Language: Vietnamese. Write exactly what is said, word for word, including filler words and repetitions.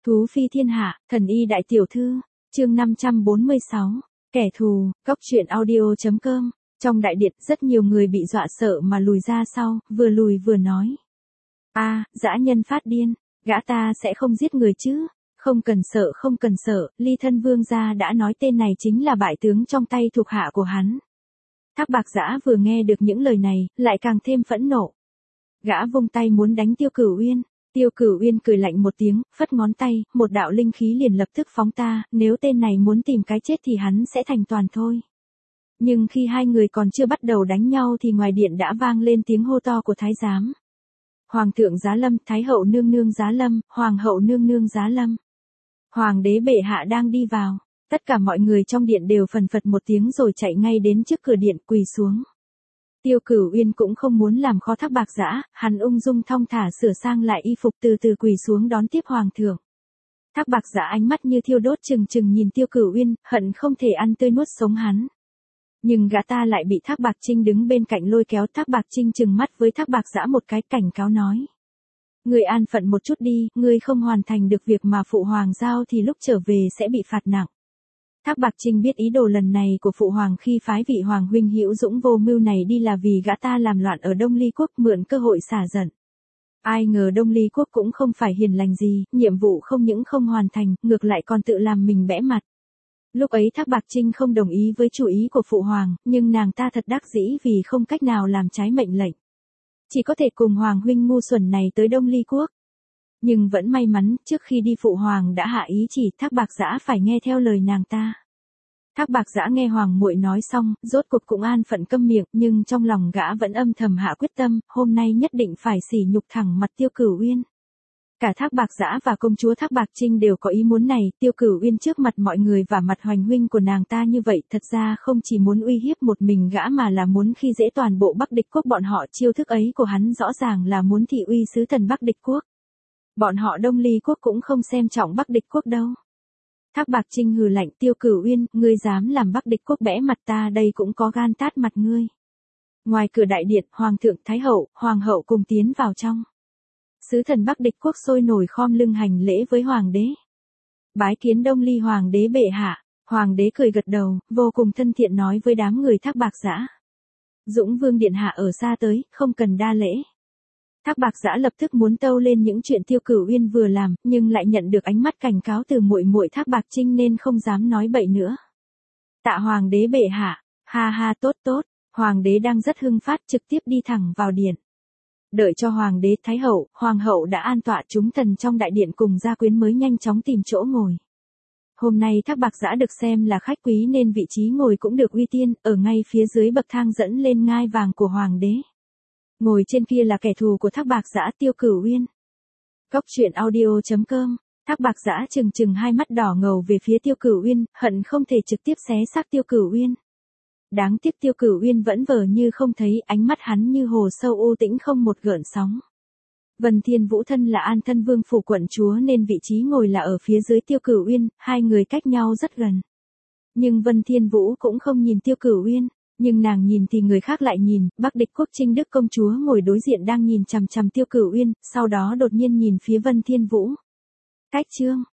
Thú phi thiên hạ, thần y đại tiểu thư, chương năm trăm bốn mươi sáu, kẻ thù, cốc truyện audio chấm com. Trong đại điện, rất nhiều người bị dọa sợ mà lùi ra sau, vừa lùi vừa nói. A, dã nhân phát điên, gã ta sẽ không giết người chứ? Không cần sợ, không cần sợ, Ly Thân Vương gia đã nói tên này chính là bại tướng trong tay thuộc hạ của hắn. Thác Bạc Giã vừa nghe được những lời này, lại càng thêm phẫn nộ. Gã vung tay muốn đánh Tiêu Cửu Uyên. Tiêu Cửu Uyên cười lạnh một tiếng, phất ngón tay, một đạo linh khí liền lập tức phóng ta, nếu tên này muốn tìm cái chết thì hắn sẽ thành toàn thôi. Nhưng khi hai người còn chưa bắt đầu đánh nhau thì ngoài điện đã vang lên tiếng hô to của thái giám. Hoàng thượng giá lâm, thái hậu nương nương giá lâm, hoàng hậu nương nương giá lâm. Hoàng đế bệ hạ đang đi vào. Tất cả mọi người trong điện đều phần phật một tiếng rồi chạy ngay đến trước cửa điện quỳ xuống. Tiêu Cửu Uyên cũng không muốn làm khó Thác Bạc Giã, hắn ung dung thong thả sửa sang lại y phục từ từ quỳ xuống đón tiếp hoàng thượng. Thác Bạc Giã ánh mắt như thiêu đốt trừng trừng nhìn Tiêu Cửu Uyên, hận không thể ăn tươi nuốt sống hắn. Nhưng gã ta lại bị Thác Bạc Trinh đứng bên cạnh lôi kéo. Thác Bạc Trinh trừng mắt với Thác Bạc Giã một cái, cảnh cáo nói. Ngươi an phận một chút đi, ngươi không hoàn thành được việc mà phụ hoàng giao thì lúc trở về sẽ bị phạt nặng. Thác Bạc Trinh biết ý đồ lần này của phụ hoàng khi phái vị hoàng huynh hữu dũng vô mưu này đi là vì gã ta làm loạn ở Đông Ly Quốc, mượn cơ hội xả giận. Ai ngờ Đông Ly Quốc cũng không phải hiền lành gì, nhiệm vụ không những không hoàn thành, ngược lại còn tự làm mình bẽ mặt. Lúc ấy Thác Bạc Trinh không đồng ý với chủ ý của phụ hoàng, nhưng nàng ta thật đắc dĩ vì không cách nào làm trái mệnh lệnh. Chỉ có thể cùng hoàng huynh ngu xuẩn này tới Đông Ly Quốc. Nhưng vẫn may mắn, trước khi đi phụ hoàng đã hạ ý chỉ Thác Bạc Giã phải nghe theo lời nàng ta. Thác Bạc Giã nghe hoàng muội nói xong, rốt cuộc cũng an phận câm miệng, nhưng trong lòng gã vẫn âm thầm hạ quyết tâm, hôm nay nhất định phải sỉ nhục thẳng mặt Tiêu Cửu Uyên. Cả Thác Bạc Giã và công chúa Thác Bạc Trinh đều có ý muốn này, Tiêu Cửu Uyên trước mặt mọi người và mặt hoành huynh của nàng ta như vậy, thật ra không chỉ muốn uy hiếp một mình gã mà là muốn khi dễ toàn bộ Bắc Địch Quốc. Bọn họ chiêu thức ấy của hắn rõ ràng là muốn thị uy sứ thần Bắc Địch Quốc. Bọn họ Đông Ly Quốc cũng không xem trọng Bắc Địch Quốc đâu. Thác Bạc Trinh hừ lạnh, Tiêu Cửu Uyên, ngươi dám làm Bắc Địch Quốc bẽ mặt ta đây cũng có gan tát mặt ngươi. Ngoài cửa đại điện, hoàng thượng, thái hậu, hoàng hậu cùng tiến vào trong. Sứ thần Bắc Địch Quốc sôi nổi khom lưng hành lễ với hoàng đế. Bái kiến Đông Ly hoàng đế bệ hạ. Hoàng đế cười gật đầu, vô cùng thân thiện nói với đám người Thác Bạc Giã. Dũng Vương điện hạ ở xa tới, không cần đa lễ. Thác Bạc Giã lập tức muốn tâu lên những chuyện Tiêu Cửu Uyên vừa làm, nhưng lại nhận được ánh mắt cảnh cáo từ muội muội Thác Bạc Trinh nên không dám nói bậy nữa. Tạ hoàng đế bệ hạ, ha ha tốt tốt, hoàng đế đang rất hưng phát trực tiếp đi thẳng vào điện. Đợi cho hoàng đế, thái hậu, hoàng hậu đã an tọa, chúng thần trong đại điện cùng gia quyến mới nhanh chóng tìm chỗ ngồi. Hôm nay Thác Bạc Giã được xem là khách quý nên vị trí ngồi cũng được uy tiên, ở ngay phía dưới bậc thang dẫn lên ngai vàng của hoàng đế. Ngồi trên kia là kẻ thù của Thác Bạc Giã, Tiêu Cửu Uyên. Cốc truyện audio chấm com. Thác Bạc Giã trừng trừng hai mắt đỏ ngầu về phía Tiêu Cửu Uyên, hận không thể trực tiếp xé xác Tiêu Cửu Uyên. Đáng tiếc Tiêu Cửu Uyên vẫn vờ như không thấy, ánh mắt hắn như hồ sâu u tĩnh không một gợn sóng. Vân Thiên Vũ thân là An Thân Vương phủ quận chúa nên vị trí ngồi là ở phía dưới Tiêu Cửu Uyên, hai người cách nhau rất gần. Nhưng Vân Thiên Vũ cũng không nhìn Tiêu Cửu Uyên. Nhưng nàng nhìn thì người khác lại nhìn, Bắc Địch Quốc Trinh Đức công chúa ngồi đối diện đang nhìn chằm chằm Tiêu Cửu Uyên, sau đó đột nhiên nhìn phía Vân Thiên Vũ. Cách chương,